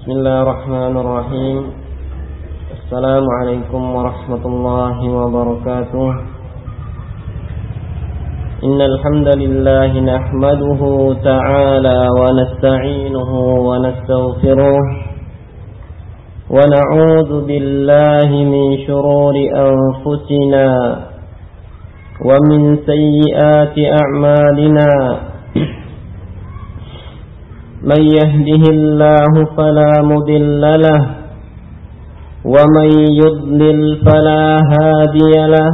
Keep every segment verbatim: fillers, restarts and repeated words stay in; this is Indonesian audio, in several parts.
Bismillahirrahmanirrahim. Assalamualaikum warahmatullahi wabarakatuh. Innal hamdalillah nahmaduhu ta'ala wa nasta'inuhu wa nastaghfiruh wa na'udzu billahi min shururi anfusina wa min sayyiati a'malina. من يهده الله فلا مضل له ومن يضلل فلا هادي له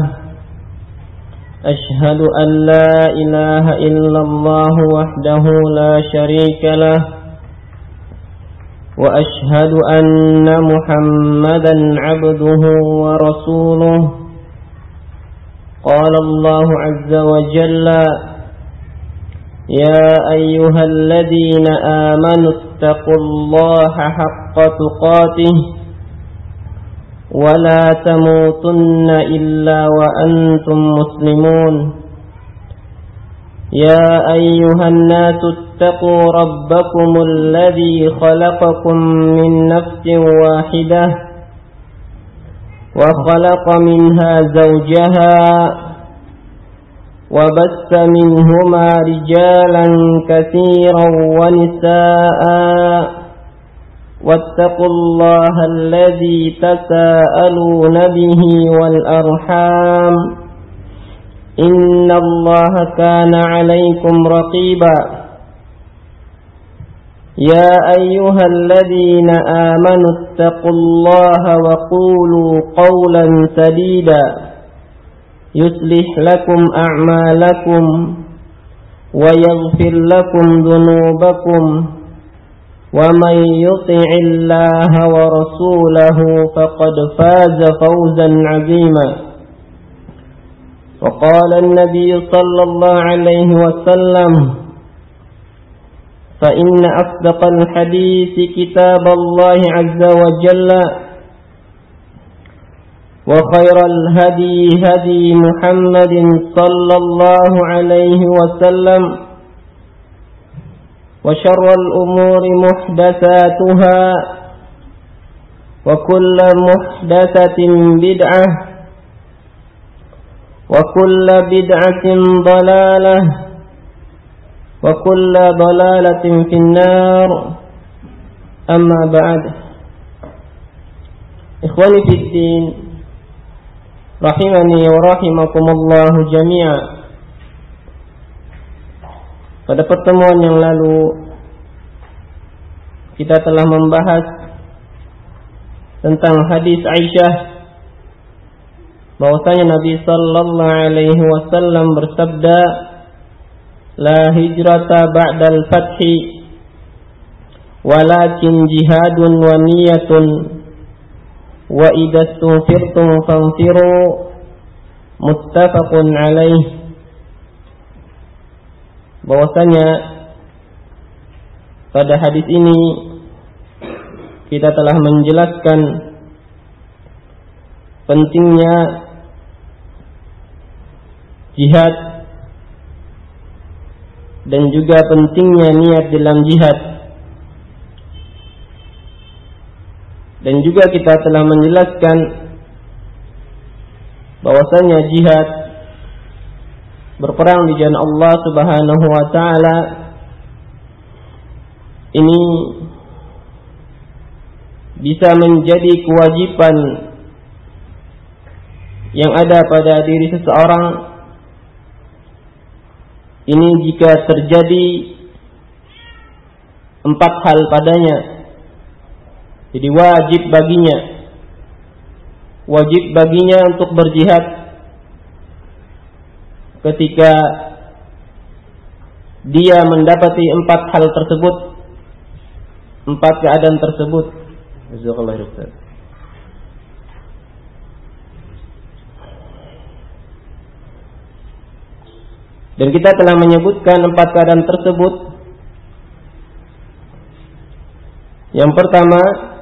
أشهد أن لا إله إلا الله وحده لا شريك له وأشهد أن محمدا عبده ورسوله قال الله عز وجل يا أيها الذين آمنوا اتقوا الله حق تقاته ولا تموتن إلا وأنتم مسلمون يا أيها الناس اتقوا ربكم الذي خلقكم من نفس واحدة وخلق منها زوجها وبث منهما رجالا كثيرا ونساء واتقوا الله الذي تساءلون به والأرحام إن الله كان عليكم رقيبا يا أيها الذين آمنوا اتقوا الله وقولوا قولا سديدا يصلح لكم أعمالكم ويغفر لكم ذنوبكم ومن يطع الله ورسوله فقد فاز فوزا عظيما وقال النبي صلى الله عليه وسلم فإن أصدق الحديث كتاب الله عز وجل وخير الهدي هدي محمد صلى الله عليه وسلم وشر الأمور محدثاتها وكل محدثة بدعة وكل بدعة ضلالة وكل ضلالة في النار أما بعد إخواني في الدين rahimani wa rahimakumullahu jami'a. Pada pertemuan yang lalu kita telah membahas tentang hadis Aisyah bahwasanya Nabi sallallahu alaihi wasallam bersabda la hijrata ba'dal fathi walakin jihadun wa niyatun wa idza stunfirtum fanfiru muttafaqun alaih. Bahwasanya pada hadis ini kita telah menjelaskan pentingnya jihad dan juga pentingnya niat dalam jihad. Dan juga kita telah menjelaskan bahwasanya jihad berperang di jalan Allah Subhanahu wa taala ini bisa menjadi kewajiban yang ada pada diri seseorang ini jika terjadi empat hal padanya. Jadi wajib baginya Wajib baginya untuk berjihad ketika dia mendapati empat hal tersebut, empat keadaan tersebut. Jazakallahu khairan. Dan kita telah menyebutkan empat keadaan tersebut. Yang pertama,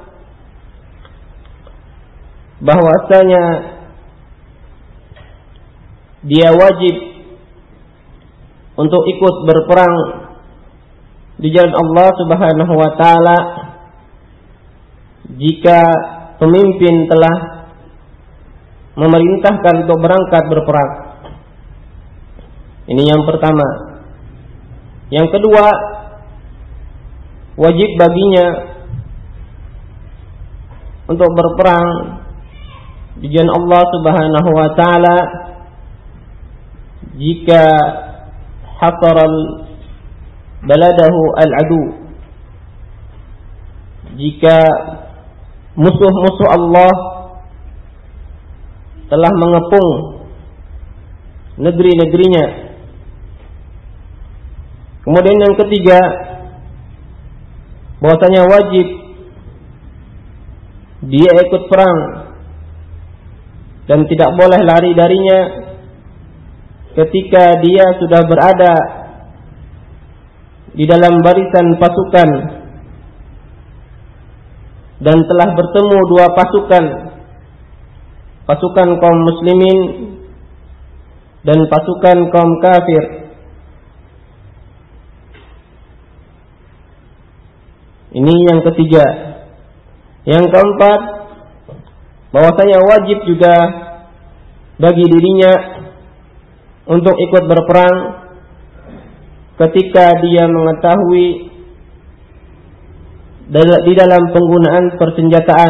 bahwasanya dia wajib untuk ikut berperang di jalan Allah Subhanahu wa taala jika pemimpin telah memerintahkan untuk berangkat berperang. Ini yang pertama. Yang kedua, wajib baginya untuk berperang di jalan Allah Subhanahu wa taala jika hasaral baladahu al-adu, jika musuh-musuh Allah telah mengepung negeri-negerinya. Kemudian yang ketiga, bahwasanya wajib dia ikut perang dan tidak boleh lari darinya ketika dia sudah berada di dalam barisan pasukan dan telah bertemu dua pasukan, pasukan kaum muslimin dan pasukan kaum kafir. Ini yang ketiga. Yang keempat, bahwasanya wajib juga bagi dirinya untuk ikut berperang ketika dia mengetahui di dalam penggunaan persenjataan.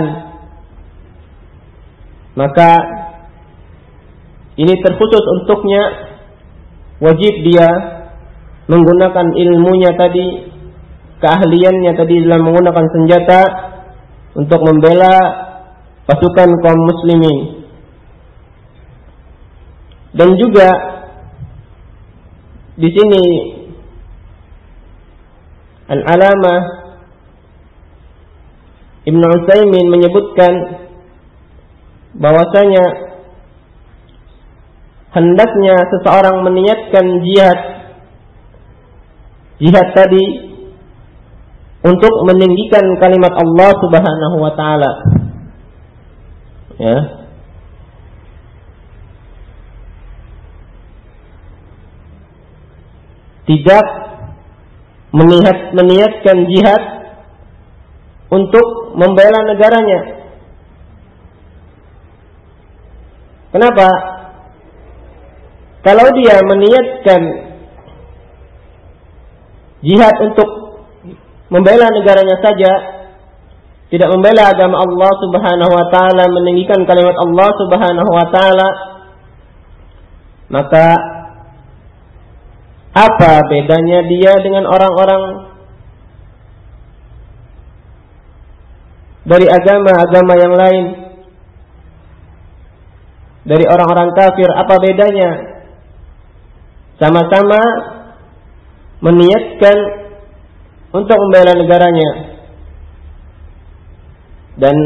Maka ini terkhusus untuknya, wajib dia menggunakan ilmunya tadi, keahliannya tadi dalam menggunakan senjata untuk membela pasukan kaum muslimin. Dan juga di sini Al-Alamah Ibnu Utsaimin menyebutkan bahwasanya hendaknya seseorang meniatkan jihad jihad tadi untuk meninggikan kalimat Allah Subhanahu wa taala. Ya. Tidak meniat, meniatkan jihad untuk membela negaranya. Kenapa? Kalau dia meniatkan jihad untuk membela negaranya saja, tidak membela agama Allah Subhanahu wa taala, meninggikan kalimat Allah Subhanahu wa taala, maka apa bedanya dia dengan orang-orang dari agama-agama yang lain, dari orang-orang kafir? Apa bedanya? Sama-sama meniatkan untuk membela negaranya. Dan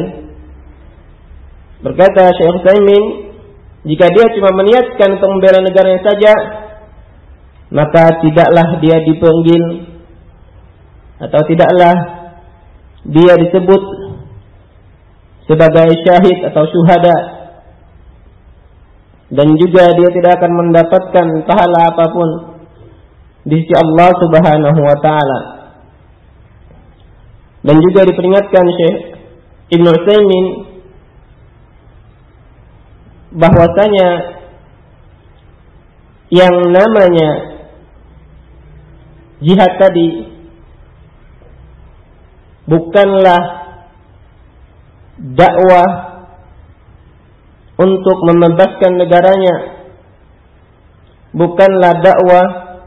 berkata Syekh Utsaimin, jika dia cuma meniatkan untuk membela negaranya saja, maka tidaklah dia dipanggil atau tidaklah dia disebut sebagai syahid atau syuhada, dan juga dia tidak akan mendapatkan pahala apapun di sisi Allah Subhanahu wa taala. Dan juga diperingatkan Syekh Ibnu Utsaimin bahwasanya yang namanya jihad tadi bukanlah dakwah untuk membebaskan negaranya, bukanlah dakwah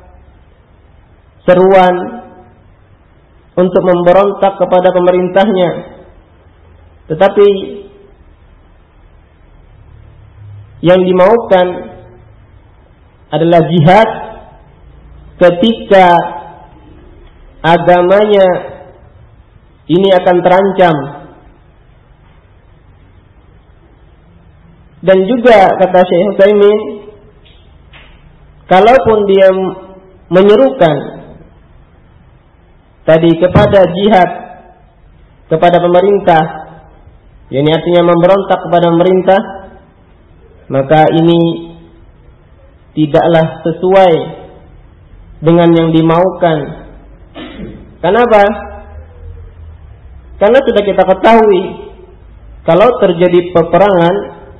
seruan untuk memberontak kepada pemerintahnya, tetapi yang dimaukan adalah jihad ketika agamanya ini akan terancam. Dan juga kata Syekh Utsaimin, kalaupun dia menyerukan tadi kepada jihad kepada pemerintah, ini artinya memberontak kepada pemerintah, maka ini tidaklah sesuai dengan yang dimaukan. Kenapa? Karena sudah kita ketahui kalau terjadi peperangan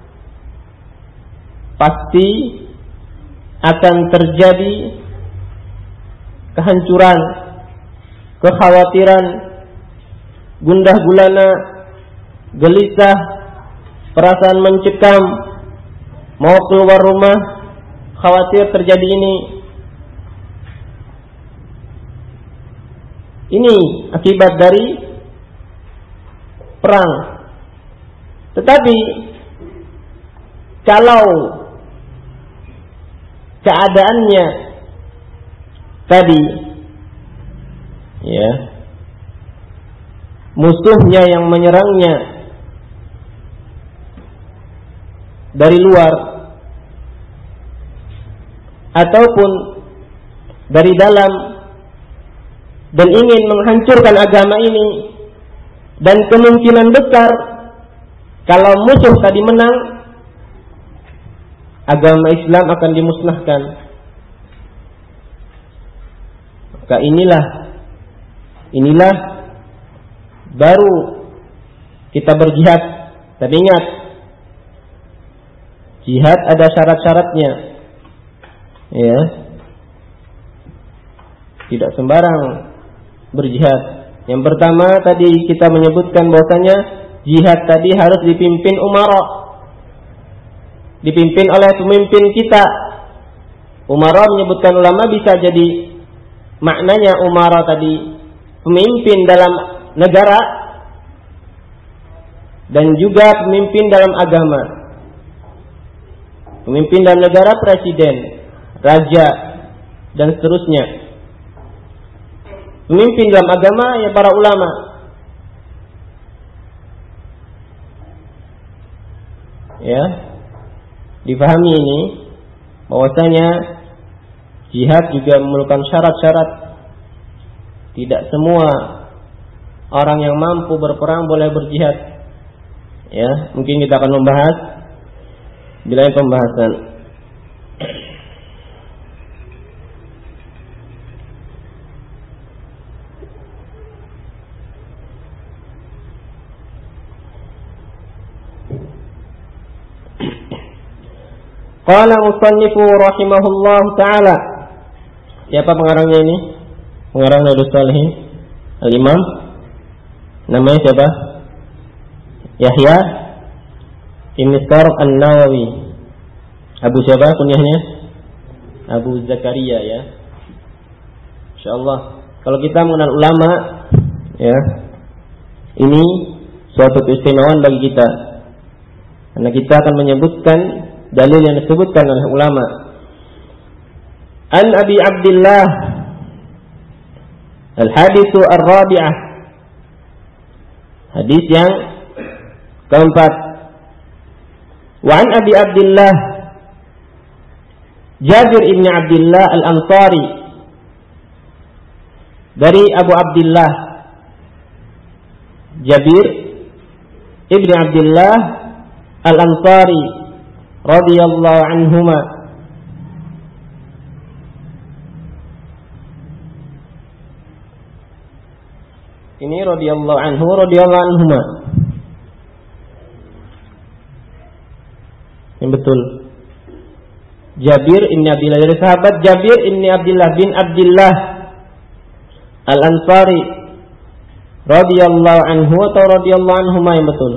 pasti akan terjadi kehancuran, kekhawatiran, gundah gulana, gelisah, perasaan mencekam, mau keluar rumah, khawatir terjadi ini. Ini akibat dari perang. Tetapi kalau keadaannya tadi, ya, musuhnya yang menyerangnya dari luar ataupun dari dalam dan ingin menghancurkan agama ini, dan kemungkinan besar kalau musuh tadi menang, agama Islam akan dimusnahkan. Maka inilah inilah baru kita berjihad. Tapi ingat, jihad ada syarat-syaratnya, ya, tidak sembarang berjihad. Yang pertama tadi kita menyebutkan bahwasanya jihad tadi harus dipimpin umara, dipimpin oleh pemimpin kita. Umara menyebutkan ulama bisa jadi maknanya umara tadi pemimpin dalam negara dan juga pemimpin dalam agama. Pemimpin dalam negara, presiden, raja, dan seterusnya. Pemimpin dalam agama ya para ulama. Ya, dipahami ini bahwasanya jihad juga memerlukan syarat-syarat. Tidak semua orang yang mampu berperang boleh berjihad. Ya, mungkin kita akan membahas bila pembahasan. Qala musannifu rahimahullah ta'ala. Siapa pengarangnya ini? Pengarang Riyadhus Shalihin, Al-Imam, namanya siapa? Yahya Ibn Sharaf An-Nawawi. Abu siapa kunyahnya? Abu Zakaria, ya. Insyaallah kalau kita mengenal ulama, ya, ini suatu keistimewaan bagi kita, karena kita akan menyebutkan dalil yang disebutkan oleh ulama. An Abi Abdullah Al-Hadithu Ar-Rabi'ah, hadis yang keempat. Wa an Abi Abdullah Jabir ibn Abdullah Al-Ansari, dari Abu Abdullah Jabir ibn Abdullah Al-Ansari radhiyallahu anhuma. Ini radhiyallahu anhu, radhiyallahu anhuma. Yang betul. Jabir ibn Abdullah, dari sahabat Jabir ibn Abdullah bin Abdullah Al-Ansari radhiyallahu anhu atau radhiyallahu anhuma yang betul?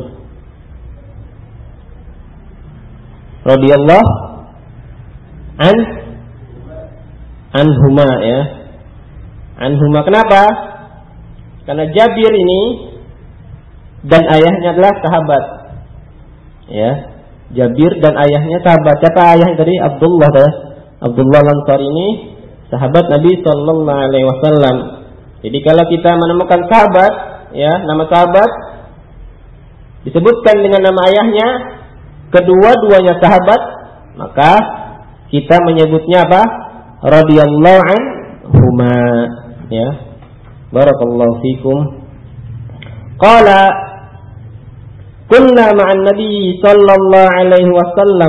Radhiyallahu an anhuma, ya. Anhuma. Kenapa? Karena Jabir ini dan ayahnya adalah sahabat. Ya. Jabir dan ayahnya sahabat. Siapa ayah dari Abdullah, ya? Abdullah Al-Ansari ini sahabat Nabi sallallahu alaihi wasallam. Jadi kalau kita menemukan sahabat, ya, nama sahabat disebutkan dengan nama ayahnya, kedua-duanya sahabat, maka kita menyebutnya apa? Radhiyallahu anhuma, ya. Barakallahu fikum. Qala kunna ma'an nabi sallallahu alaihi wasallam.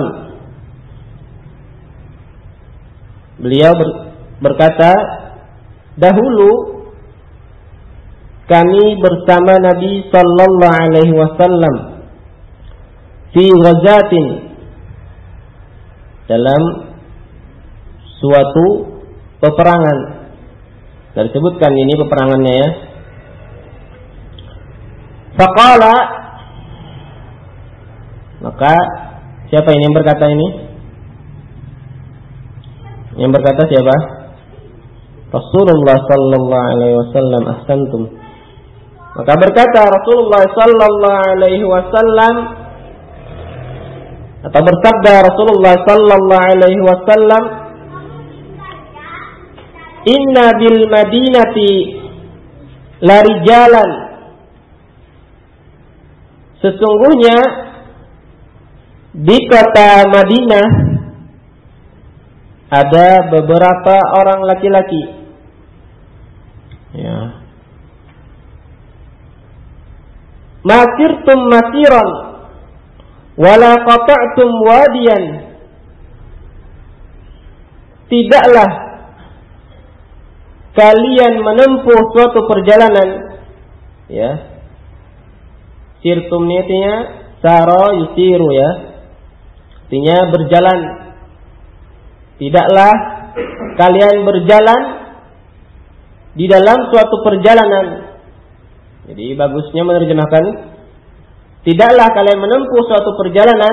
Beliau ber, berkata, dahulu kami bersama Nabi sallallahu alaihi wasallam. fi ghazatin, dalam suatu peperangan. Sudah disebutkan ini peperangannya ya. Faqala, maka siapa ini yang berkata ini? Yang berkata siapa? Rasulullah sallallahu alaihi wasallam, ahsantum. Maka berkata Rasulullah sallallahu alaihi wasallam, atau bersabda Rasulullah sallallahu alaihi wasallam, inna bil madinati la rijalan, sesungguhnya di kota Madinah ada beberapa orang laki-laki, ya, masirtum masiran wala qata'tum wadiyan, tidaklah kalian menempuh suatu perjalanan, ya. Sirtum ini artinya sara yusiru, ya, artinya berjalan. Tidaklah kalian berjalan di dalam suatu perjalanan. Jadi bagusnya menerjemahkan, tidaklah kalian menempuh suatu perjalanan,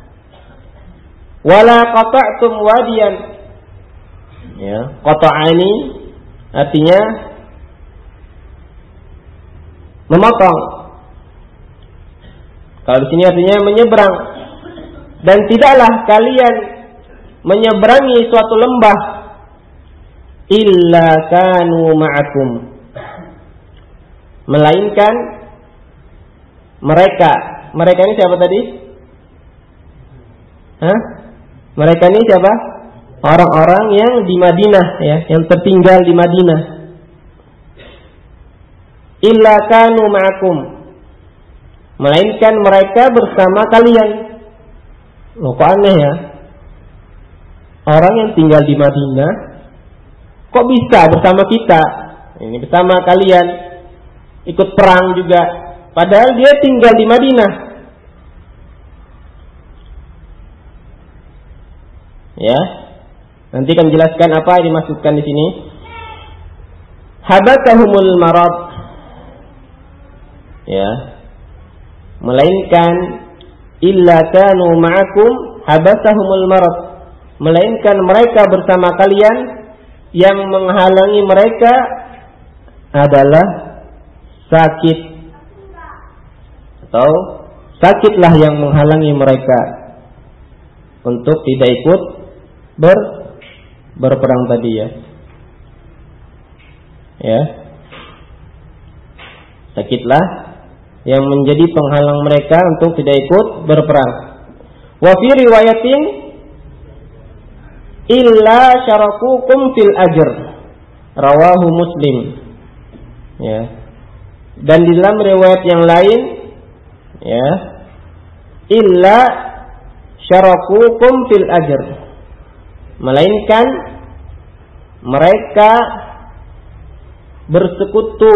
wala qata'tum wadiyan, ya, qata'ani artinya memotong. Kalau di sini artinya menyeberang. Dan tidaklah kalian menyeberangi suatu lembah illa kanu ma'akum, melainkan mereka. Mereka ini siapa tadi? Hah? Mereka ini siapa? Orang-orang yang di Madinah, ya, yang tertinggal di Madinah. Illa kanu ma'akum, melainkan mereka bersama kalian. Loh, kok aneh ya? Orang yang tinggal di Madinah kok bisa bersama kita? Ini bersama kalian, ikut perang juga, padahal dia tinggal di Madinah. Ya, nanti akan jelaskan apa yang dimaksudkan di sini. Habatahumul marad, ya, melainkan illa kanu ma'akum habatahumul marad, melainkan mereka bersama kalian, yang menghalangi mereka adalah sakit, atau sakitlah yang menghalangi mereka untuk tidak ikut ber berperang tadi, ya. Ya. Sakitlah yang menjadi penghalang mereka untuk tidak ikut berperang. Wa fi riwayatin illa syarakukum fil ajr, rawahu Muslim. Ya. Dan di dalam riwayat yang lain, ya, illa syarakukum fil ajr, melainkan mereka bersekutu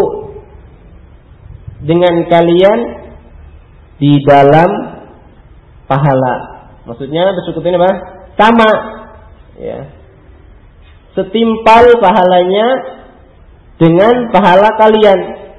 dengan kalian di dalam pahala. Maksudnya bersekutu ini apa? Sama, ya, setimpal pahalanya dengan pahala kalian.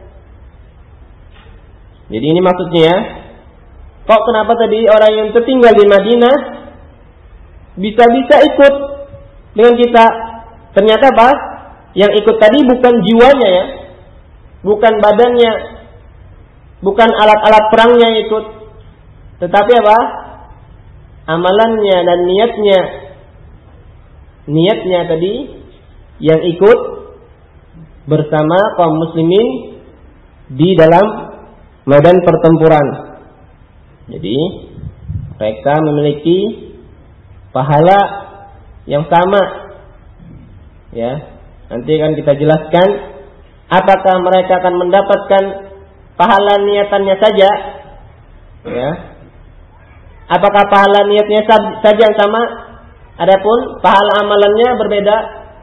Jadi ini maksudnya, ya. Kok kenapa tadi orang yang tertinggal di Madinah bisa-bisa ikut dengan kita? Ternyata apa? Yang ikut tadi bukan jiwanya, ya, bukan badannya, bukan alat-alat perangnya yang ikut, tetapi apa? Amalannya dan niatnya. Niatnya tadi yang ikut bersama kaum muslimin di dalam medan pertempuran. Jadi mereka memiliki pahala yang sama, ya. Nanti akan kita jelaskan apakah mereka akan mendapatkan pahala niatannya saja, ya. Apakah pahala niatnya saja yang sama, adapun pahala amalannya berbeda,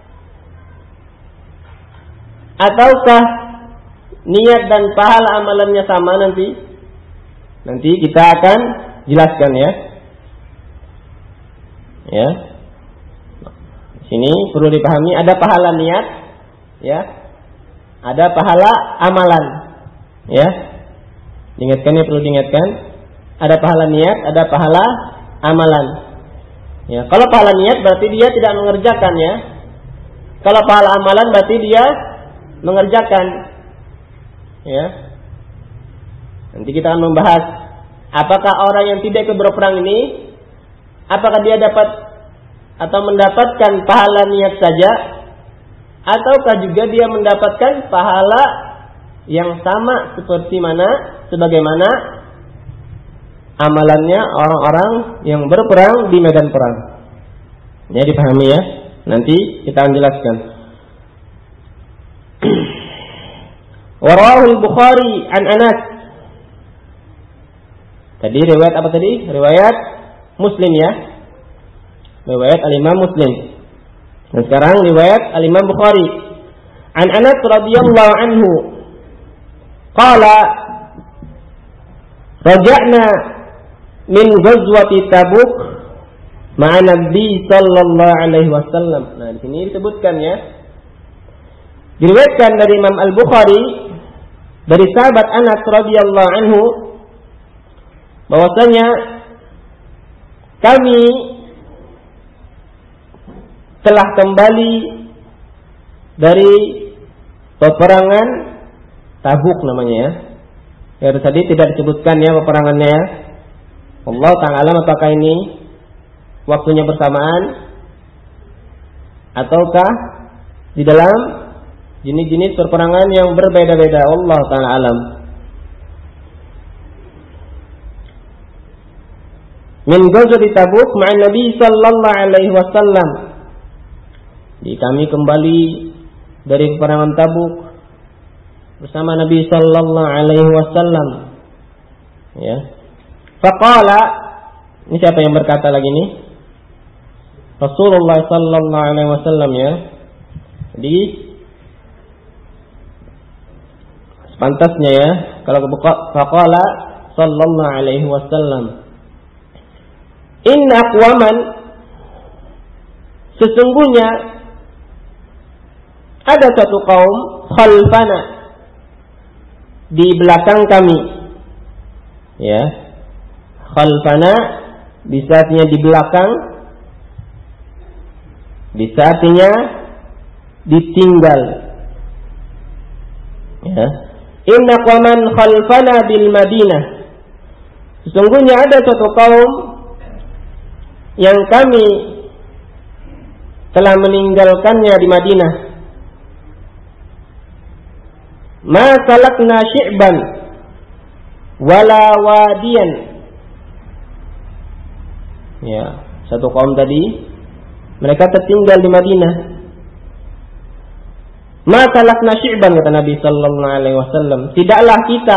ataukah niat dan pahala amalannya sama? Nanti nanti kita akan jelaskan ya. Ya. Sini perlu dipahami ada pahala niat, ya. Ada pahala amalan, ya. Diingatkan ya, perlu diingatkan. Ada pahala niat, ada pahala amalan. Ya, kalau pahala niat berarti dia tidak mengerjakan ya. Kalau pahala amalan berarti dia mengerjakan. Ya. Nanti kita akan membahas apakah orang yang tidak ikut berperang ini apakah dia dapat atau mendapatkan pahala niat saja ataukah juga dia mendapatkan pahala yang sama seperti mana sebagaimana amalannya orang-orang yang berperang di medan perang. Ya, dipahami ya. Nanti kita akan jelaskan. Rawahul Bukhari an Anas. Tadi riwayat apa tadi? Riwayat Muslim ya. Riwayat Al-Imam Muslim. Dan sekarang riwayat Al-Imam Bukhari. An Anas radhiyallahu anhu. Qala raja'na min ghazwati Tabuk ma'a Nabi sallallahu alaihi wasallam. Nah, di sini disebutkan ya. Diriwayatkan dari Imam Al-Bukhari dari sahabat Anas radhiyallahu anhu bahwasanya kami telah kembali dari peperangan Tabuk namanya ya. Ya tadi tidak disebutkan ya peperangannya ya. Allah ta'ala alam apakah ini waktunya bersamaan ataukah di dalam jenis-jenis perperangan yang berbeda-beda. Allah ta'ala alam. Min ghazwati Tabuk ma'an Nabi sallallahu alaihi wasallam. Jadi kami kembali dari peperangan Tabuk bersama Nabi sallallahu alaihi wasallam. Ya. Faqala, ini siapa yang berkata lagi nih? Rasulullah sallallahu alaihi wasallam ya. Jadi sepantasnya ya kalau faqala sallallahu alaihi wasallam. Inna aqwaman, sesungguhnya ada satu kaum khalfana, di belakang kami. Ya. Khalfana bisa artinya di belakang, bisa artinya ditinggal. Ya. Inna aqwaman khalfana bil Madinah. Sesungguhnya ada satu kaum yang kami telah meninggalkannya di Madinah. Ma salakna syi'ban wala wadiyan. Ya, satu kaum tadi mereka tertinggal di Madinah. Ma salakna syi'ban kata Nabi sallallahu alaihi wasallam, tidaklah kita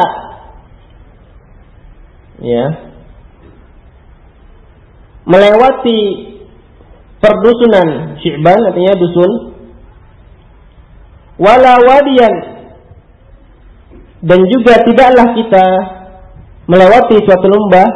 ya melewati perdusunan. Syi'ban artinya dusun. Wala wadiyan, dan juga tidaklah kita melewati suatu lembah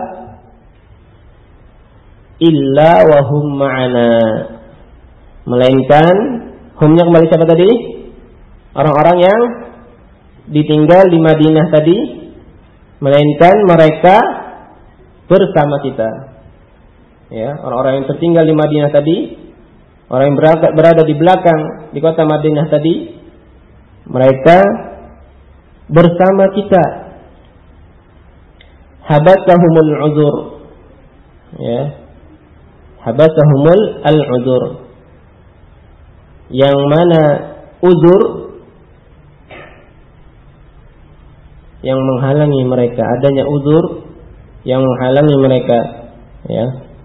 illa wahum ma'ana, melainkan humnya kembali siapa tadi? Orang-orang yang ditinggal di Madinah tadi, melainkan mereka bersama kita. Ya, orang-orang yang tertinggal di Madinah tadi, orang yang berada di belakang di kota Madinah tadi, mereka bersama kita. Habatahumul uzur. Ya. Habatahumul al-uzur. Yang mana uzur yang menghalangi mereka, adanya uzur yang menghalangi mereka, ya.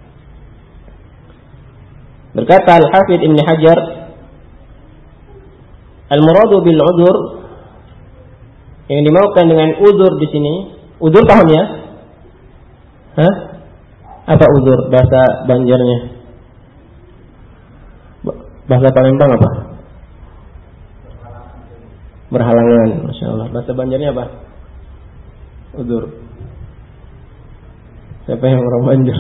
Berkata Al-Hafidz Ibn Hajar, al-muradu bil uzur, yang dimaukan dengan uzur di sini, uzur paham ya? Hah? Apa uzur bahasa Banjarnya? Bahasa Palembang apa? Berhalangan, masya Allah. Bahasa Banjarnya apa? Uzur. Siapa yang orang Banjar?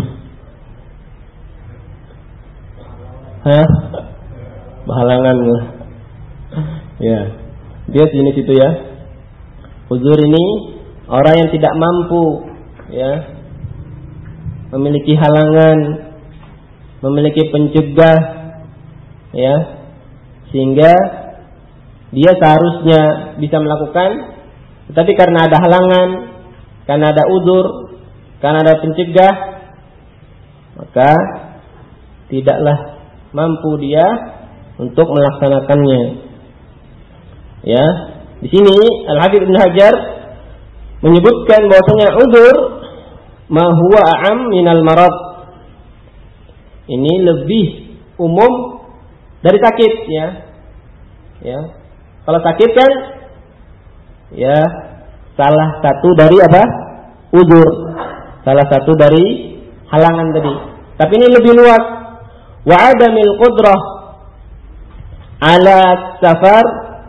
Hah? Berhalangan. Ya. Dia sini situ ya. Uzur ini orang yang tidak mampu, ya, memiliki halangan, memiliki pencegah, ya, sehingga dia seharusnya bisa melakukan, tetapi karena ada halangan, karena ada uzur, karena ada pencegah, maka tidaklah mampu dia untuk melaksanakannya. Ya, di sini Al-Hafidz Ibnu Hajar menyebutkan bahwasanya uzur ma huwa a'am minal marad. Ini lebih umum dari sakit, ya. Ya. Kalau sakit kan ya salah satu dari apa? Uzur. Salah satu dari halangan tadi. Tapi ini lebih luas. Wa adamil qudrah ala safar,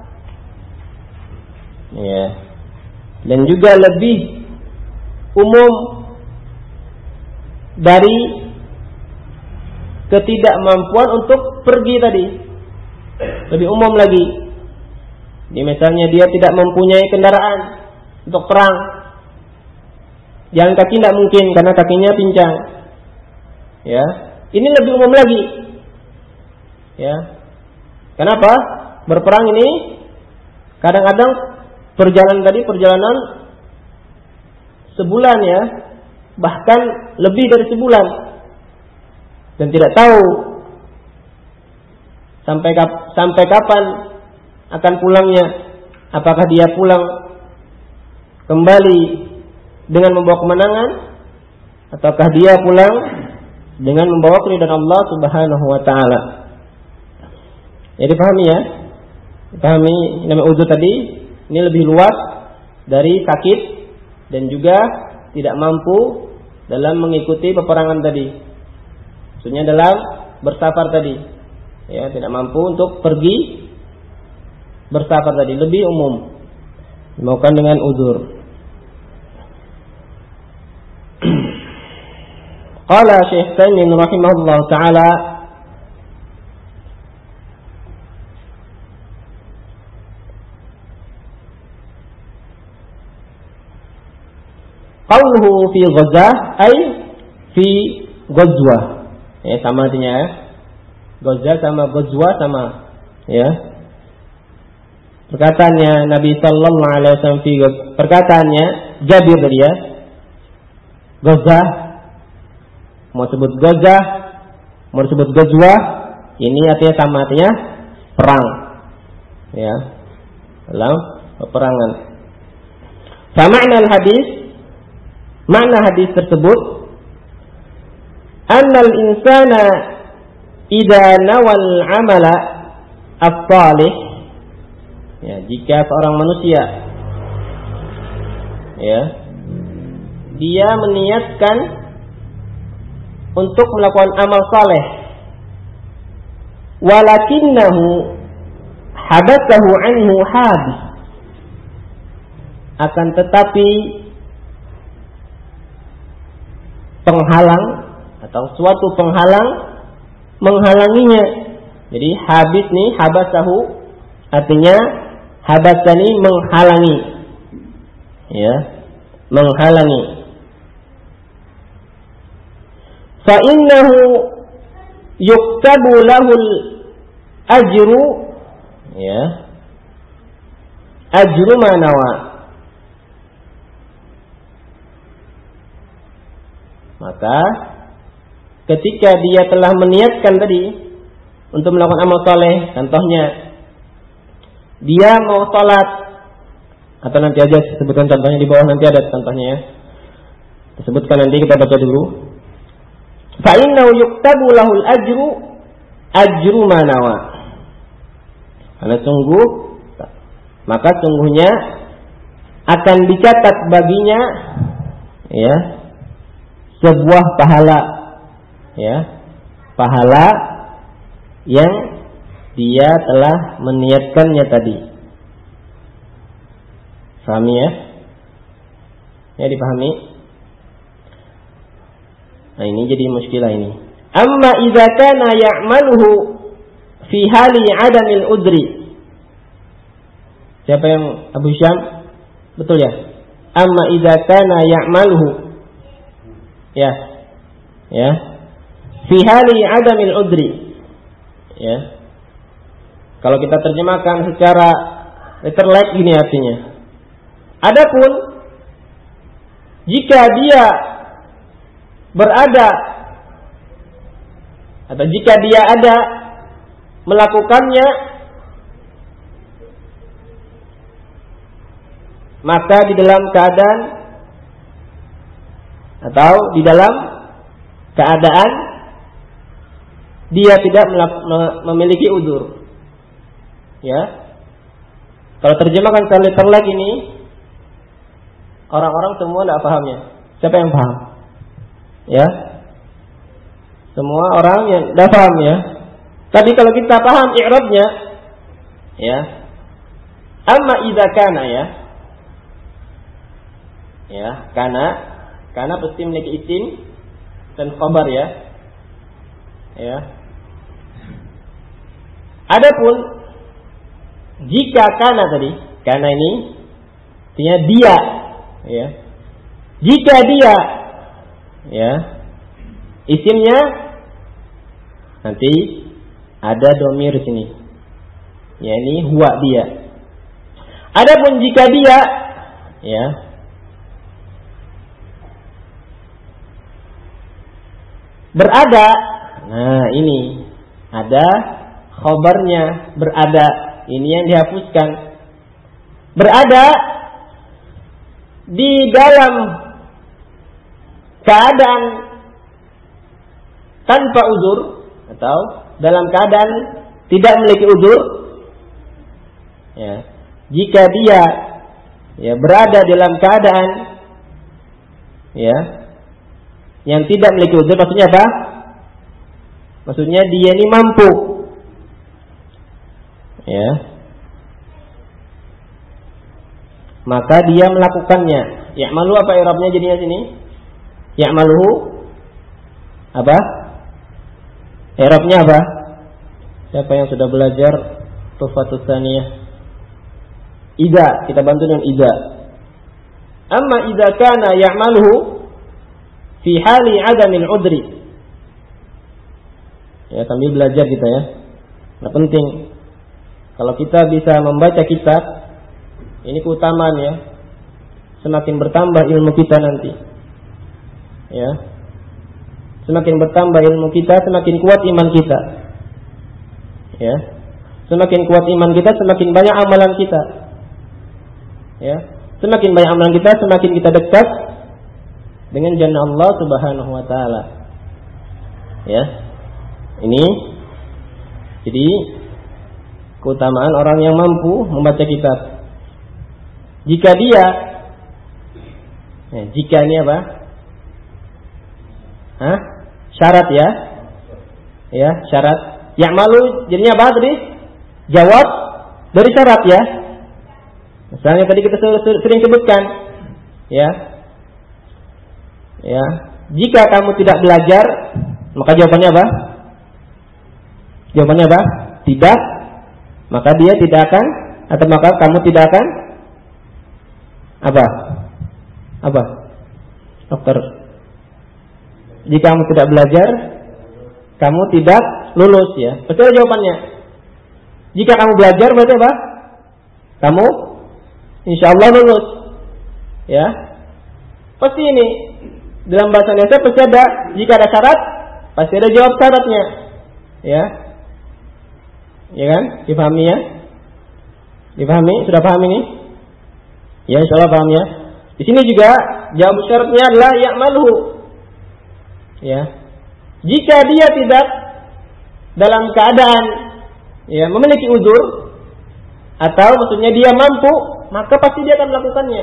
ya. Dan juga lebih umum dari ketidakmampuan untuk pergi tadi. Lebih umum lagi. Ini misalnya dia tidak mempunyai kendaraan untuk perang. Jalan kaki tidak mungkin karena kakinya pincang. Ya, ini lebih umum lagi. Ya. Kenapa? Berperang ini kadang-kadang perjalanan tadi perjalanan sebulan, ya, bahkan lebih dari sebulan, dan tidak tahu sampai kap- sampai kapan akan pulangnya. Apakah dia pulang kembali dengan membawa kemenangan, ataukah dia pulang dengan membawa keridhaan Allah Subhanahu wa taala. Jadi pahami ya. Pahami nama uzur tadi ini lebih luas dari sakit dan juga tidak mampu dalam mengikuti peperangan tadi. Maksudnya dalam bersafar tadi. Ya, tidak mampu untuk pergi bersafar tadi, lebih umum. Dimaukan dengan uzur. Qala Syekh Taimin rahimahullah ta'ala, qawluhu fi ghazah ay fi ghazwah. Ya, sama artinya ya. Ghazah sama ghazwah sama, ya. Perkataannya Nabi sallallahu alaihi wasallam fi perkataannya Jabir tadi ya. Ghazah, mau sebut ghazah, mau sebut ghazwah, ini artinya sama, artinya perang. Ya. Dalam peperangan. Sama makna hadis, makna hadis tersebut, annal insana idza nawal amala as-salih, ya, jika seorang manusia, ya, dia meniatkan untuk melakukan amal saleh, walakinnahu hadathahu anhu habis, akan tetapi penghalang atau suatu penghalang menghalanginya. Jadi habis nih, habasahu artinya habasani menghalangi, ya, menghalangi. Fa innahu yuktabu lahul ajru, ya, ajru manawa, maka ketika dia telah meniatkan tadi untuk melakukan amal soleh, contohnya dia mau sholat, atau nanti aja sebutkan contohnya di bawah, nanti ada contohnya ya, disebutkan nanti, kita baca dulu. Fa innahu yuktabu lahul ajru ajru manawa, karena sungguh, maka sungguhnya akan dicatat baginya, ya, sebuah pahala, ya, pahala yang dia telah meniatkannya tadi. Pahami ya? Ya, dipahami. Nah, ini jadi muskilah ini. Amma idza kana ya'maluhu fi hali 'adamil udri. Siapa yang Abu Syam? Betul ya? Amma idza kana ya'maluhu. Ya. Ya. Fi hali 'adamil udri. Ya. Kalau kita terjemahkan secara literal gini artinya. Adapun jika dia berada atau jika dia ada melakukannya, maka di dalam keadaan atau di dalam keadaan dia tidak memiliki udzur. Ya. Kalau terjemahkan secara literal ini, orang-orang semua tidak pahamnya. Siapa yang paham? Ya. Semua orang yang tidak paham ya. Tapi kalau kita paham i'rabnya, ya. Amma idza kana ya. Ya, kana kana pasti memiliki isim dan khabar ya. Ya. Adapun jika kana tadi, kana ini artinya dia, ya. Jika dia, ya, isimnya nanti ada domir sini, ya ini huwa dia. Adapun jika dia, ya, berada, nah ini ada khabarnya berada. Ini yang dihapuskan. Berada di dalam keadaan tanpa uzur atau dalam keadaan tidak memiliki uzur. Ya. Jika dia ya berada dalam keadaan ya yang tidak memiliki uzur, maksudnya apa? Maksudnya dia ini mampu. Ya, maka dia melakukannya. Ya'malu apa i'rabnya jadinya sini? Ya'maluhu apa? I'rabnya apa? Siapa yang sudah belajar Tuhfatus Tsaniyah? Idza, kita bantu dengan idza. Amma idza kana ya'maluhu fi hali 'adamil udri. Ya, sambil belajar kita ya. Nah, penting. Kalau kita bisa membaca kitab, ini keutamaan ya. Semakin bertambah ilmu kita nanti. Ya. Semakin bertambah ilmu kita, semakin kuat iman kita. Ya. Semakin kuat iman kita, semakin banyak amalan kita. Ya. Semakin banyak amalan kita, semakin kita dekat dengan jannah Allah Subhanahu wa taala. Ya. Ini jadi keutamaan orang yang mampu membaca kitab. Jika dia, ya, jika ini apa? Hah? Syarat ya, ya syarat. Ya'malu jadinya apa tadi? Jawab dari syarat ya. Misalnya tadi kita sering sebutkan, ya, ya. Jika kamu tidak belajar, maka jawabannya apa? Jawabannya apa? Tidak. Maka dia tidak akan, atau maka kamu tidak akan apa? Apa? Dokter. Jika kamu tidak belajar, kamu tidak lulus ya. Betul jawabannya. Jika kamu belajar berarti apa? Kamu insya Allah lulus. Ya. Pasti ini dalam bahasa Indonesia pasti ada, jika ada syarat pasti ada jawab syaratnya. Ya. Ya kan? Dipahami ya? Dipahami? Sudah paham ini? Ya, insyaallah paham ya. Di sini juga jawab syaratnya adalah ya'maluhu. Ya. Jika dia tidak dalam keadaan ya memiliki uzur atau maksudnya dia mampu, maka pasti dia akan melakukannya.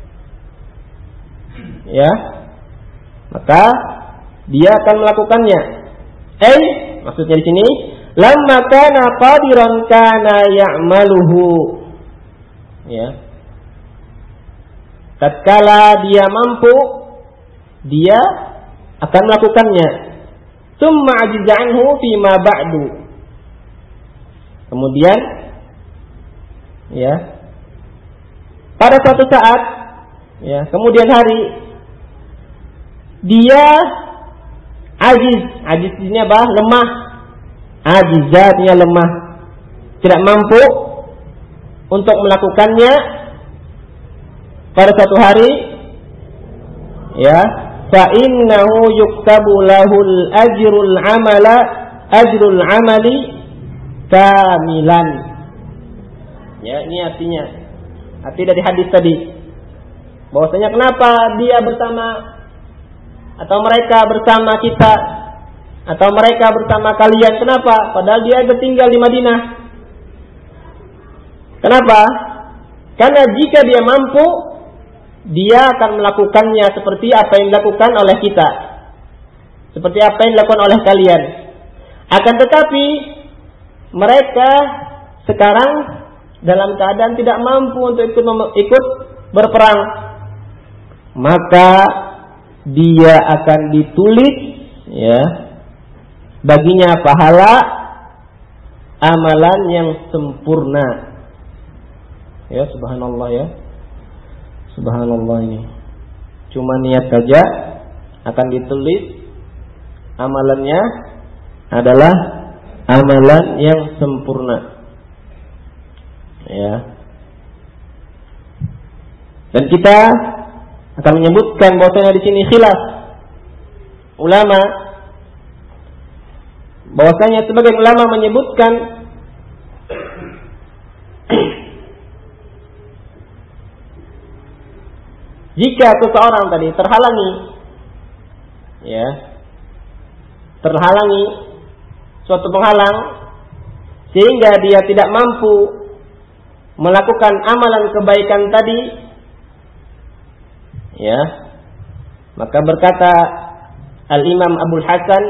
Ya. Maka dia akan melakukannya. Eh, maksudnya di sini lamma kana qadiran kana ya'maluhu. Ya. Tatkala dia mampu, dia akan melakukannya. Tsumma ajiza anhu fima ba'du. Kemudian ya, pada suatu saat ya, kemudian hari dia ajiz. Ajiz ini apa? Lemah. Ajizatnya lemah, tidak mampu untuk melakukannya pada suatu hari, ya, fa innahu yuktabu lahul ajrul amala ajrul amali kamilan. Ya, ini artinya arti dari hadis tadi, bahwasanya kenapa dia bersama atau mereka bersama kita atau mereka bersama kalian, kenapa? Padahal dia tinggal di Madinah. Kenapa? Karena jika dia mampu, dia akan melakukannya seperti apa yang dilakukan oleh kita, seperti apa yang dilakukan oleh kalian. Akan tetapi mereka sekarang dalam keadaan tidak mampu untuk ikut ikut berperang, maka dia akan ditulis, ya, baginya pahala amalan yang sempurna. Ya, subhanallah ya. Subhanallah, ini cuma niat saja akan ditulis amalannya adalah amalan yang sempurna. Ya. Dan kita akan menyebutkan bahwasanya di sini khilaf ulama, bahwasanya sebagian ulama menyebutkan jika seseorang tadi terhalangi, ya, terhalangi suatu penghalang sehingga dia tidak mampu melakukan amalan kebaikan tadi, ya, maka berkata Al-Imam Abul Hasan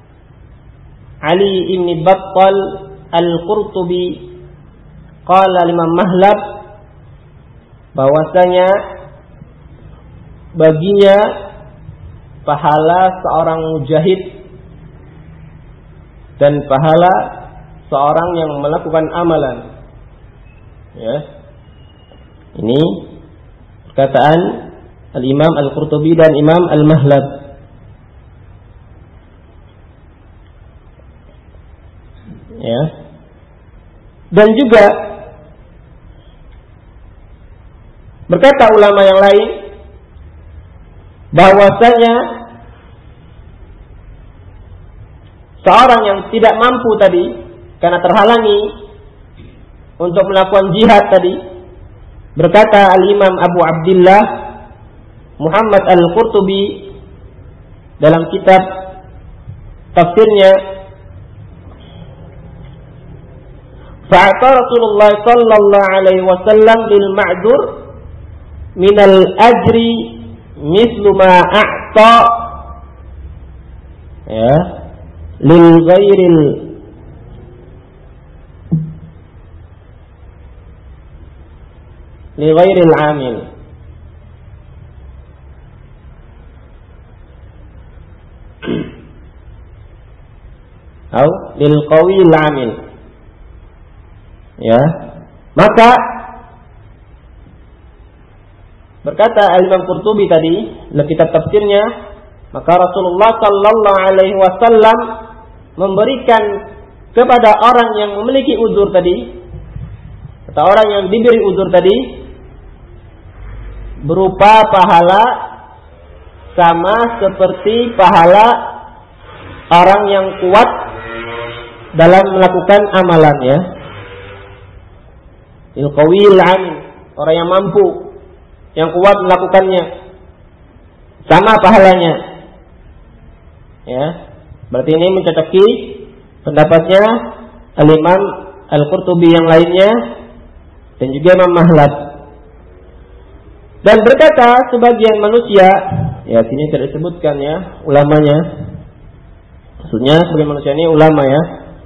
Ali ibn Battal Al-Qurtubi, qala Imam Mahlab, bahwasanya baginya pahala seorang mujahid dan pahala seorang yang melakukan amalan. Ya. Ini perkataan Al-Imam Al-Qurtubi dan Imam Al-Mahlab. Ya. Dan juga berkata ulama yang lain bahwasanya seorang yang tidak mampu tadi karena terhalangi untuk melakukan jihad tadi, berkata Al-Imam Abu Abdillah Muhammad Al-Qurtubi dalam kitab tafsirnya, fa'ata Rasulullah sallallahu alaihi wasallam lil ma'dzur minal ajri mislu ma a'ta, ya, lil ghairil li ghairil amil. Atau lil qawil amil. Ya, maka berkata Al-Imam Qurtubi tadi dalam kitab tafsirnya, maka Rasulullah sallallahu alaihi wasallam memberikan kepada orang yang memiliki uzur tadi, atau orang yang diberi uzur tadi, berupa pahala sama seperti pahala orang yang kuat dalam melakukan amalannya. Il-qawil amin, orang yang mampu, yang kuat melakukannya, sama pahalanya. Ya, berarti ini mencocoki pendapatnya Al-Imam Al-Qurtubi yang lainnya dan juga Imam Mahlab. Dan berkata sebagian manusia, ya sini tidak disebutkan ya ulamanya, maksudnya sebagian manusia ini ulama ya.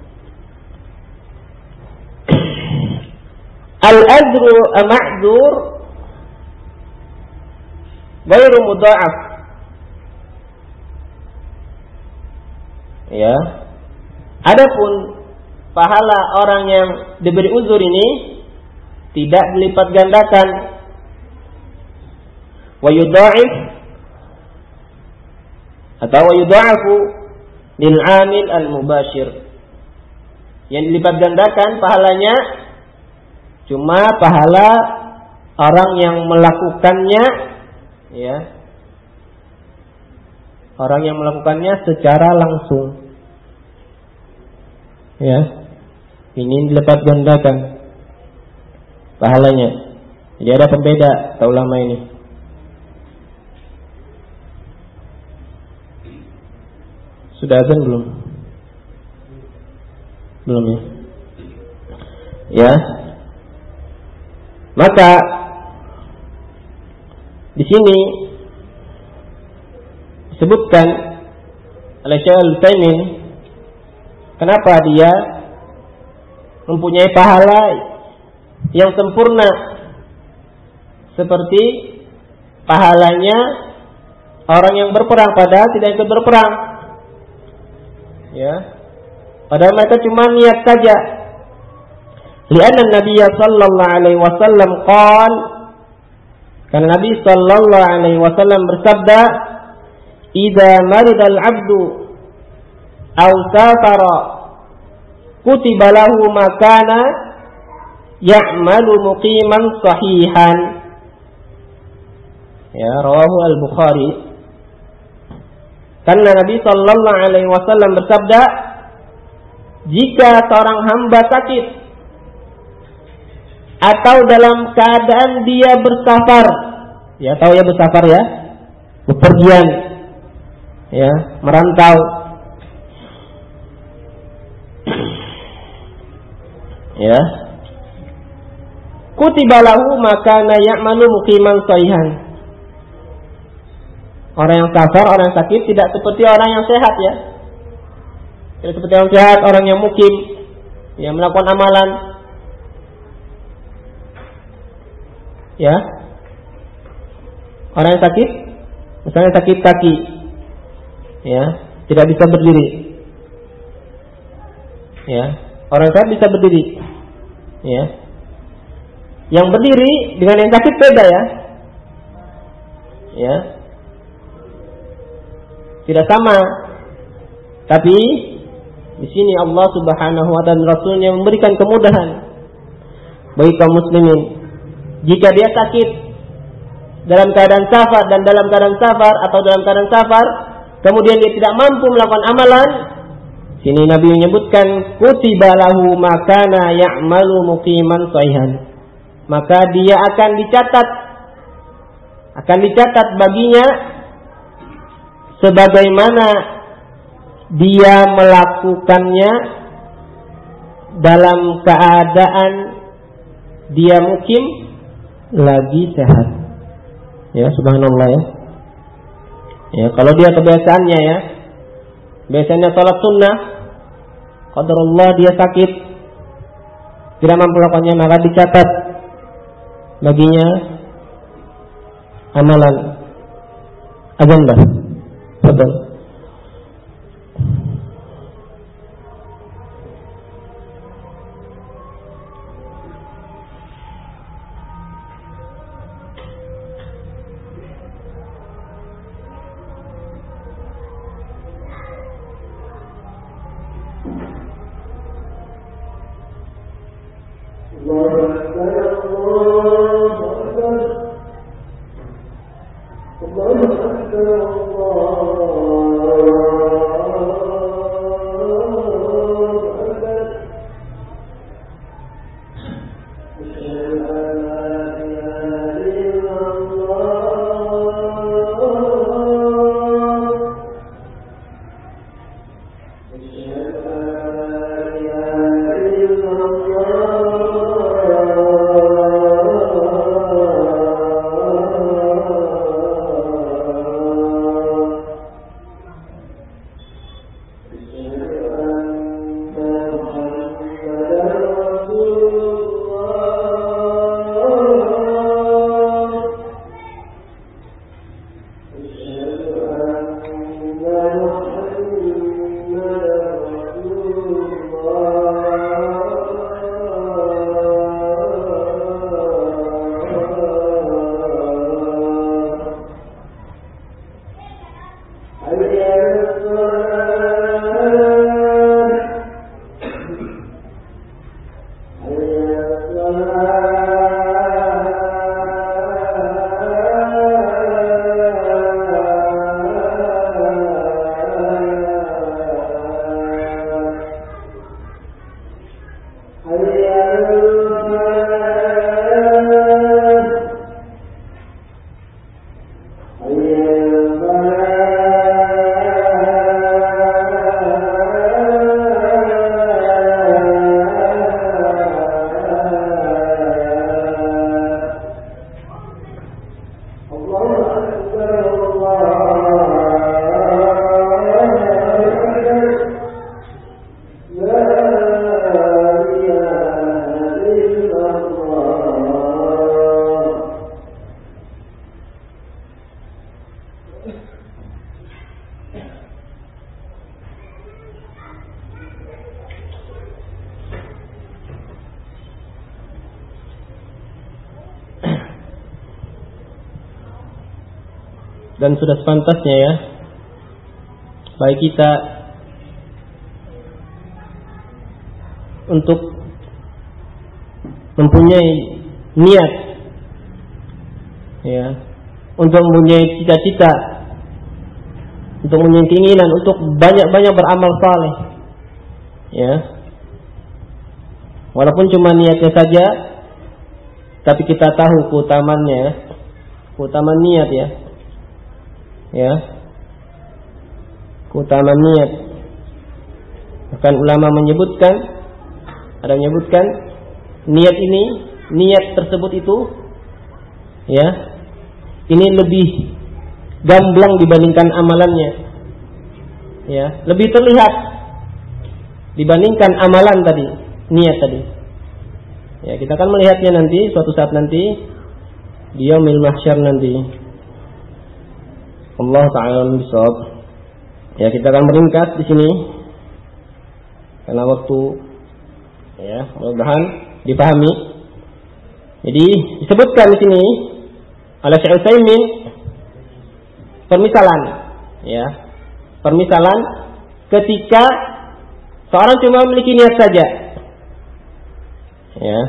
Al-ajru ma'dzur ghairu mudha'af. Ya. Adapun pahala orang yang diberi uzur ini tidak dilipat gandakan. Wa yudha'if atau wa yudha'afu lil 'amil al-mubashir. Yang dilipat gandakan pahalanya cuma pahala orang yang melakukannya, ya. Orang yang melakukannya secara langsung. Ya. Ini dilipat gandakan pahalanya. Jadi ada pembeda kata ulama ini. Sudah azan belum? Belum ya. Ya. Maka di sini disebutkan oleh Syekh Al-Utsaimin kenapa dia mempunyai pahala yang sempurna seperti pahalanya orang yang berperang padahal tidak ikut berperang. Ya. Padahal mereka cuma niat saja. Lianna Nabi sallallahu alaihi wasallam qaal, karena Nabi sallallahu alaihi wasallam bersabda, "Idza maridal 'abdu aw safara kutiba lahu ma kana ya'malu muqiman sahihan." Ya, rawahu Al-Bukhari. Karena Nabi sallallahu alaihi wasallam bersabda, jika seorang hamba sakit atau dalam keadaan dia bersafar, ya tahu ya bersafar ya, bepergian, ya merantau, ya, kutiba lahu maka ya'malu muqiman sahihan. Orang yang safar, orang yang sakit tidak seperti orang yang sehat, ya. Tidak seperti orang sehat, orang yang mukim, yang melakukan amalan. Ya. Orang yang sakit, misalnya sakit kaki, ya, tidak bisa berdiri. Ya. Orang sehat bisa berdiri. Ya. Yang berdiri dengan yang sakit beda, ya. Ya. Tidak sama. Tapi di sini Allah Subhanahu wa taala dan Rasulnya memberikan kemudahan bagi kaum muslimin. Jika dia sakit dalam keadaan safar dan dalam keadaan safar atau dalam keadaan safar, kemudian dia tidak mampu melakukan amalan, sini Nabi menyebutkan kutiba lahu makana ya'malu muqiman sahihan. Maka dia akan dicatat akan dicatat baginya sebagaimana dia melakukannya dalam keadaan dia mukim lagi sehat. Ya, subhanallah ya. Ya, kalau dia kebiasaannya ya, biasanya salat sunnah, qadarullah dia sakit, tidak mampu melakukannya, maka dicatat baginya amalan agenda. Betul. Dan sudah sepantasnya ya bagi kita untuk mempunyai niat ya, untuk mempunyai cita-cita, untuk mempunyai keinginan untuk banyak-banyak beramal saleh ya. Walaupun cuma niatnya saja, tapi kita tahu keutamaannya, keutamaan niat ya. Ya, keutamaan niat. Bahkan ulama menyebutkan, ada menyebutkan niat ini, niat tersebut itu, ya, ini lebih gamblang dibandingkan amalannya, ya, lebih terlihat dibandingkan amalan tadi, niat tadi. Ya, kita akan melihatnya nanti, suatu saat nanti, di yaumil mahsyar nanti. Allah Ta'ala bisawab. Ya, kita akan meringkas di sini karena waktu ya, mudah-mudahan dipahami. Jadi disebutkan di sini oleh Syekh Utsaimin permisalan ya. Permisalan ketika seorang cuma memiliki niat saja. Ya.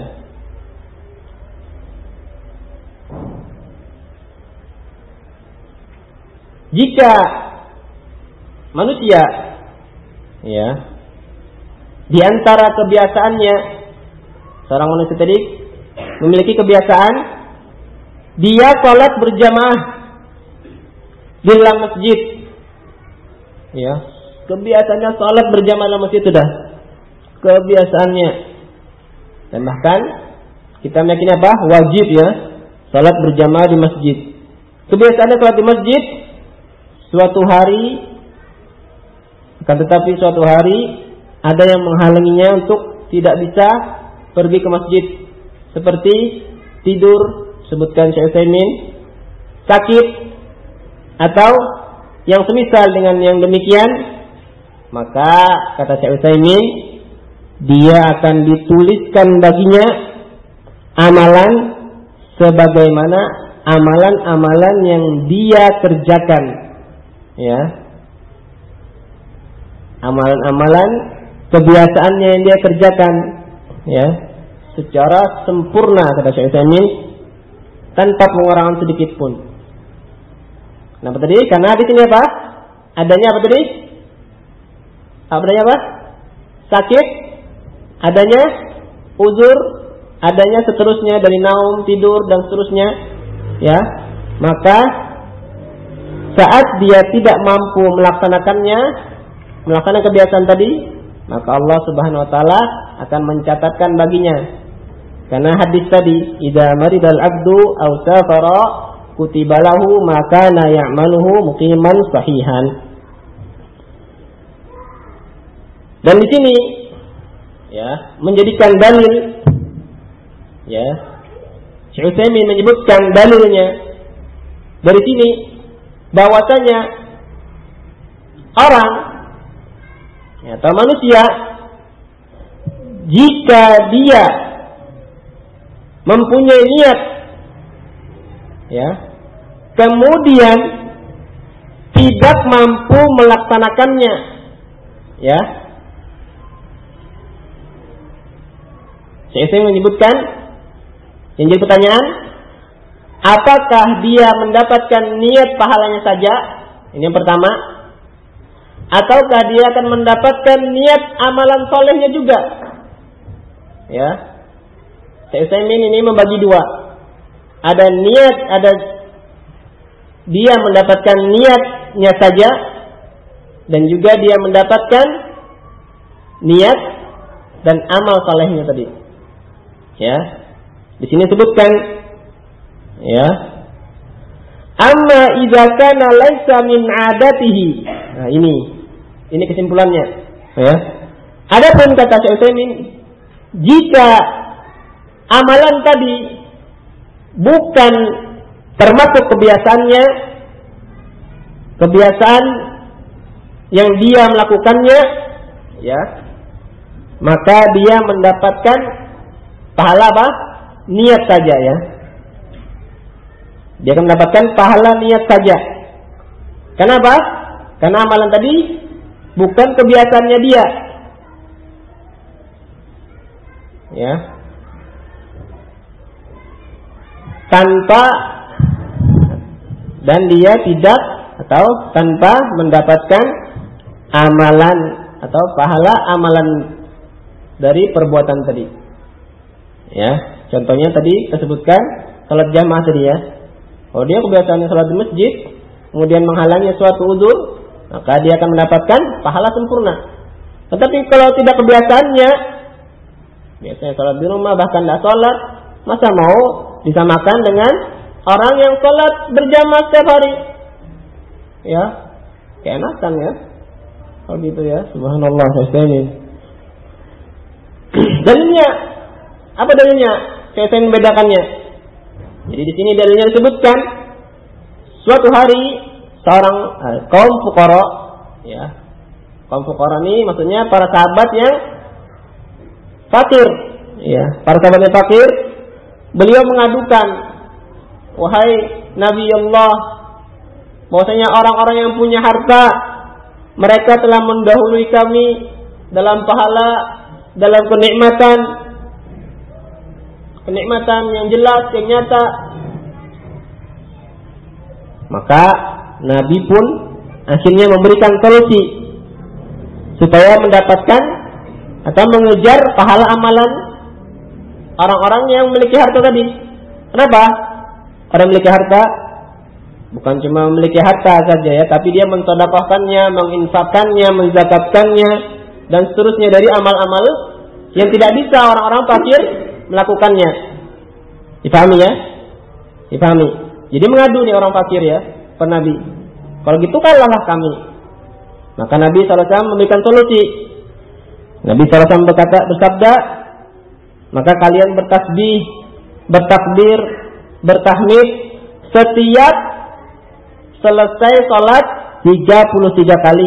Jika manusia ya di antara kebiasaannya, seorang manusia tadi memiliki kebiasaan dia salat berjamaah di dalam masjid ya, kebiasaannya salat berjamaah dalam masjid sudah kebiasaannya, dan bahkan kita meyakini apa? Wajib ya salat berjamaah di masjid. Kebiasaannya salat di masjid. Suatu hari, akan tetapi suatu hari ada yang menghalanginya untuk tidak bisa pergi ke masjid, seperti tidur, sebutkan Syekh Utsaimin, sakit, atau yang semisal dengan yang demikian, maka kata Syekh Utsaimin, dia akan dituliskan baginya amalan sebagaimana amalan-amalan yang dia kerjakan. Ya, amalan-amalan kebiasaannya yang dia kerjakan ya secara sempurna kata Syekh Utsaimin tanpa pengurangan sedikit pun. Kenapa tadi? Karena di sini apa? Adanya apa tadi? Adanya apa? Sakit, adanya uzur, adanya seterusnya dari naum, tidur dan seterusnya ya. Maka saat dia tidak mampu melaksanakannya, melaksanakan kebiasaan tadi, maka Allah Subhanahu wa taala akan mencatatkan baginya. Karena hadis tadi, idza maridal abdu aw safara kutiba lahu ma kana ya'maluhu muqiman sahihan. Dan di sini ya, menjadikan dalil ya. Syekh Utsaimin menyebutkan dalilnya dari sini bahwasanya orang ya, atau manusia jika dia mempunyai niat ya, kemudian tidak mampu melaksanakannya ya, saya menyebutkan yang jadi pertanyaan, apakah dia mendapatkan niat pahalanya saja? Ini yang pertama. Ataukah dia akan mendapatkan niat amalan solehnya juga? Ya, Syekh Utsaimin ini membagi dua. Ada niat, ada dia mendapatkan niatnya saja dan juga dia mendapatkan niat dan amal salehnya tadi. Ya. Di sini sebutkan ya. Amma idza kana laisa min 'adatihi. Nah, ini. Ini kesimpulannya, ya. Adapun kata Syekh Utsaimin, jika amalan tadi bukan termasuk kebiasaannya, kebiasaan yang dia melakukannya, ya, maka dia mendapatkan pahala apa? Niat saja, ya. Dia akan mendapatkan pahala niat saja. Kenapa? Karena amalan tadi bukan kebiasaannya dia. Ya. Tanpa dan dia tidak atau tanpa mendapatkan amalan atau pahala amalan dari perbuatan tadi. Ya, contohnya tadi kita sebutkan salat jamaah tadi ya. Kalau dia kebiasaannya salat di masjid, kemudian menghalangi suatu udzur, maka dia akan mendapatkan pahala sempurna. Tetapi kalau tidak kebiasaannya, biasanya salat di rumah bahkan tidak salat, masa mau disamakan dengan orang yang salat berjamaah setiap hari? Ya, keenakan ya. Kalau gitu ya, subhanallah saya ini. Dalilnya apa dalilnya? Saya ingin membedakannya. Jadi di sini dalilnya disebutkan suatu hari seorang eh, kaum fuqara, ya. Kaum fuqara ini maksudnya para sahabat yang fakir, ya. Para sahabat yang fakir, beliau mengadukan, wahai Nabi Allah, bahwasanya orang-orang yang punya harta, mereka telah mendahului kami dalam pahala, dalam kenikmatan, kenikmatan yang jelas, yang nyata. Maka Nabi pun akhirnya memberikan solusi supaya mendapatkan atau mengejar pahala amalan orang-orang yang memiliki harta tadi. Kenapa? Orang memiliki harta bukan cuma memiliki harta saja ya, tapi dia mensedekahkannya, menginfakkannya, menzakatkannya dan seterusnya dari amal-amal yang tidak bisa orang-orang fakir melakukannya. Dipahami ya? Dipahami. Jadi mengadu nih orang fakir ya ke Nabi. Kalau gitu kalahlah kami. Maka Nabi shallallahu alaihi wasallam memberikan solusi. Nabi shallallahu alaihi wasallam berkata, bersabda, maka kalian bertasbih, bertakbir, bertahmid setiap selesai sholat tiga puluh tiga kali.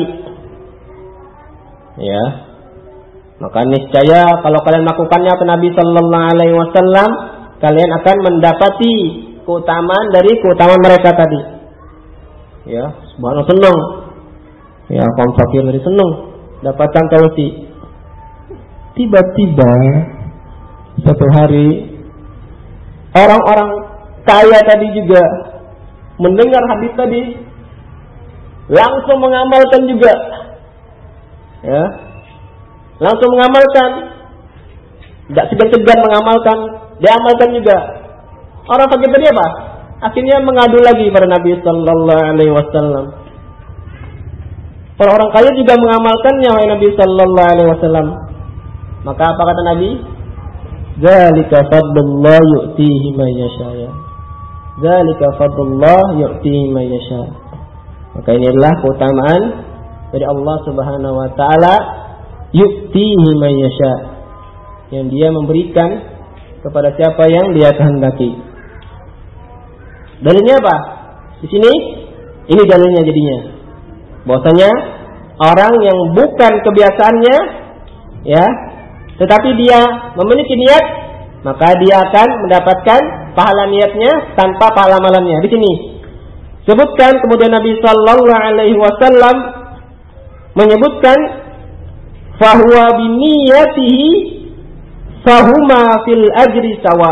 Ya. Maka niscaya kalau kalian melakukannya ke Nabi sallallahu alaihi wasallam, kalian akan mendapati keutamaan dari keutamaan mereka tadi. Ya, subhanallah, senang. Ya, kaum fakir dari senang dapatkan solusi. Tiba-tiba satu hari orang-orang kaya tadi juga mendengar hadis tadi, langsung mengamalkan juga. Ya. Langsung mengamalkan, tidak segan-segan mengamalkan, diamalkan juga. Orang fakir tadi apa? Akhirnya mengadu lagi pada Nabi sallallahu alaihi wasallam. Orang-orang kaya juga mengamalkannya wahai Nabi sallallahu alaihi wasallam. Maka apa kata Nabi? Zalika fadlullah yu'tihi man yasha. Zalika fadlullah yu'tihi man yasha. Maka ini adalah keutamaan dari Allah Subhanahu wa taala, yu'tihi man yasha, yang dia memberikan kepada siapa yang dia kehendaki. Dalilnya apa? Di sini ini dalilnya jadinya. Bahwasanya orang yang bukan kebiasaannya ya, tetapi dia memiliki niat, maka dia akan mendapatkan pahala niatnya tanpa pahala amalannya. Di sini sebutkan kemudian Nabi sallallahu alaihi wasallam menyebutkan fahuwa biniyatihi fahuma fil ajri sawa.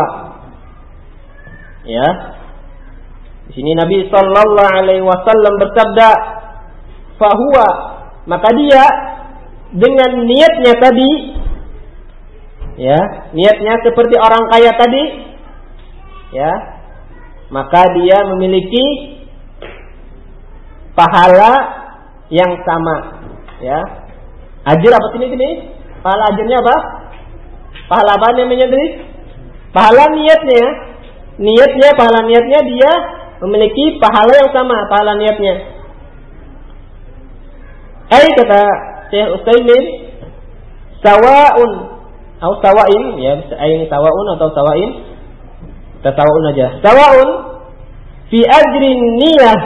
Ya. Di sini Nabi sallallahu alaihi wasallam bersabda, fahuwa, maka dia dengan niatnya tadi, ya, niatnya seperti orang kaya tadi, ya, maka dia memiliki pahala yang sama, ya. Ajr apa sini sini? Pahala ajrnya apa? Pahala apa namanya tadi? Pahala niatnya. Niatnya, pahala niatnya dia memiliki pahala yang sama, pahala niatnya. Ai kata Syekh Utsaimin, sawaun atau sawain, ya bisa ai sawaun atau sawain. Kita sawaun aja. Sawaun fi ajrin niyah.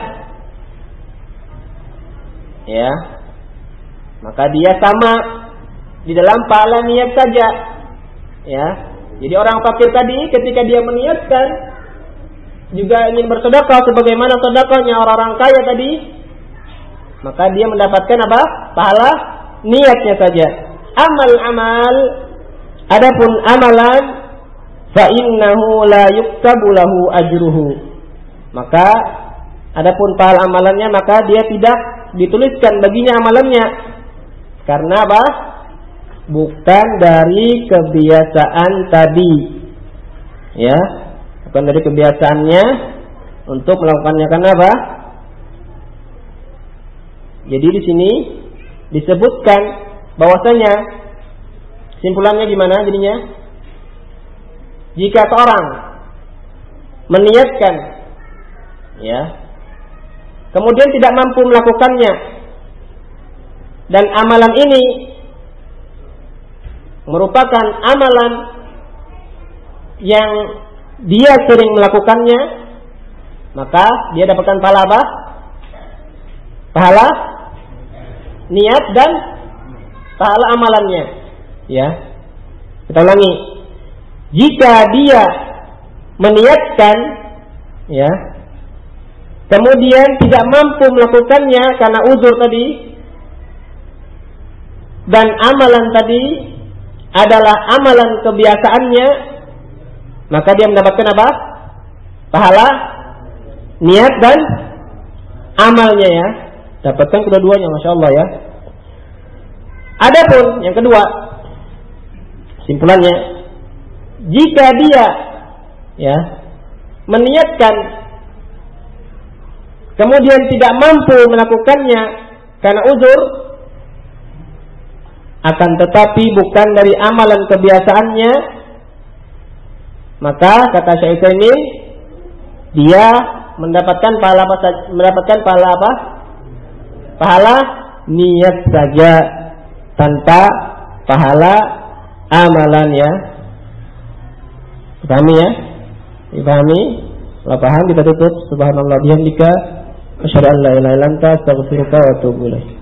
Ya. Maka dia sama di dalam pahala niat saja. Ya. Jadi orang fakir tadi ketika dia meniatkan juga ingin bersedekah sebagaimana sedekahnya orang-orang kaya tadi, maka dia mendapatkan apa? Pahala niatnya saja. Amal-amal, adapun amalan, fa innahu la yuktabu lahu ajruhu. Maka adapun pahala amalannya, maka dia tidak dituliskan baginya amalannya. Karena apa? Bukan dari kebiasaan tadi, ya, bukan dari kebiasaannya untuk melakukannya. Karena apa? Jadi di sini disebutkan bahwasanya simpulannya gimana jadinya? Jika seorang meniatkan, ya, kemudian tidak mampu melakukannya, dan amalan ini merupakan amalan yang dia sering melakukannya, maka dia dapatkan pahala apa? Pahala niat dan pahala amalannya. Ya, kita ulangi. Jika dia meniatkan, ya, kemudian tidak mampu melakukannya karena uzur tadi, dan amalan tadi adalah amalan kebiasaannya, maka dia mendapatkan apa? Pahala niat dan amalnya, ya. Dapatkan kedua-duanya, masya Allah, ya. Adapun yang kedua, simpulannya, jika dia, ya, meniatkan kemudian tidak mampu melakukannya karena uzur, akan tetapi bukan dari amalan kebiasaannya, maka kata Syekh ini dia mendapatkan pahala apa? Mendapatkan pahala apa? Pahala niat saja tanpa pahala amalan, ya. Dipahami, ya? Dipahami? Kalau paham kita tutup. Subhanallah bihamdika asyhadu an la ilaha illa anta astaghfiruka wa atubu ilaik.